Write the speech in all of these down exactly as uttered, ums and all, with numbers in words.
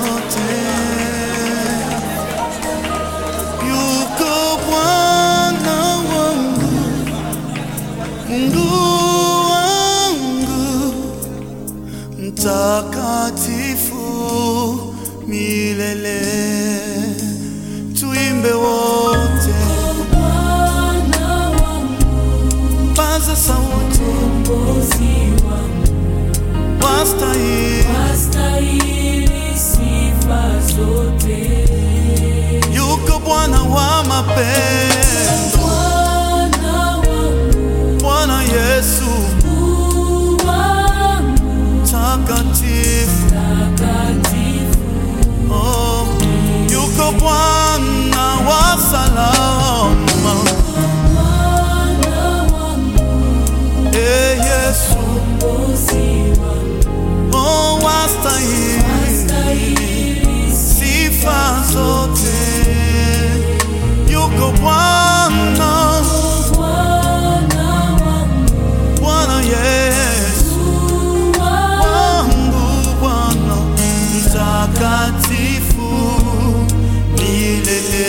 zote. Yuko Bwana wangu, Mungu wangu mtakatifu milele. Tuimbe wote, paza sauti, wastahili, wastahili sifa zote. yuko Bwana wa mapendo, Bwana Yesu takatifu. Oh, yuko Bwana wa salama, eh Yesu. Oh, wastahili sifa zote, yuko Bwana, Bwana Yesu wangu, Bwana mtakatifu milele.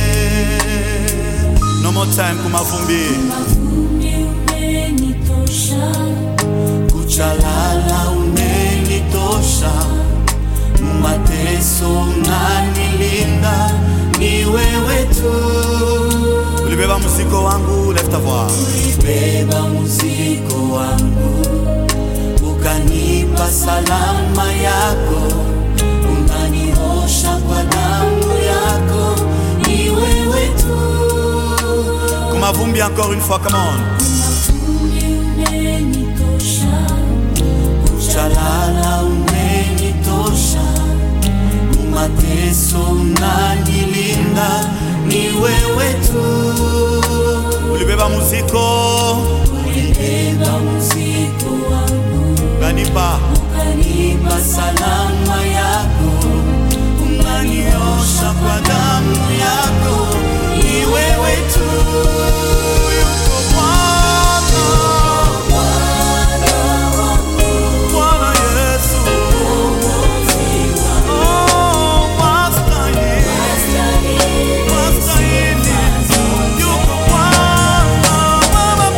No more time kumavumbi, kuchalala umenitosha, mateso unanilinda, ni wewe tu. Ulibeba mzigo wangu, lève ta voix. Ulibeba mzigo wangu, ukanipa salama yako, unaniosha kwa damu yako, ni wewe tu. Kumavumbi encore une fois, come on. Kuchalala umenitosha, mateso unanilinda, ni wewe tu. Ulibeba muziko, ulibeba muziko wangu, ukanipa, ukanipa salama yako, unaniosha kwa damu yako, ni wewe tu. Yuko Bwana, Bwana Yesu, oh wastahili, wastahili, yuko Bwana wa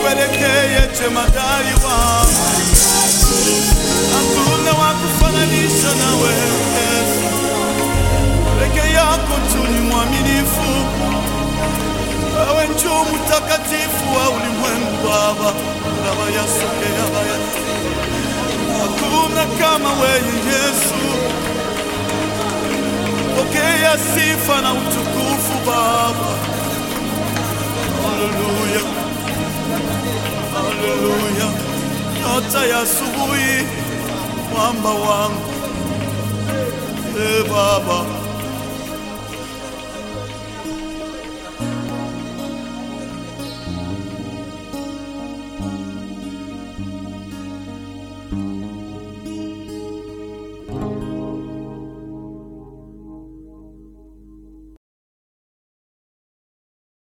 upelekee jemadari wangu. Hakuna wa kufananisha na wewe Yesu, peke yako tu ni mwaminifu. Wewe njoo mtakatifu wa ulimwengu Baba, Baba yasokea baya. Hakuna kama wewe Yesu, pokea sifa na utukufu Baba. Haleluya, haleluya. Nyota ya asubuhi, mwamba wangu, e Baba.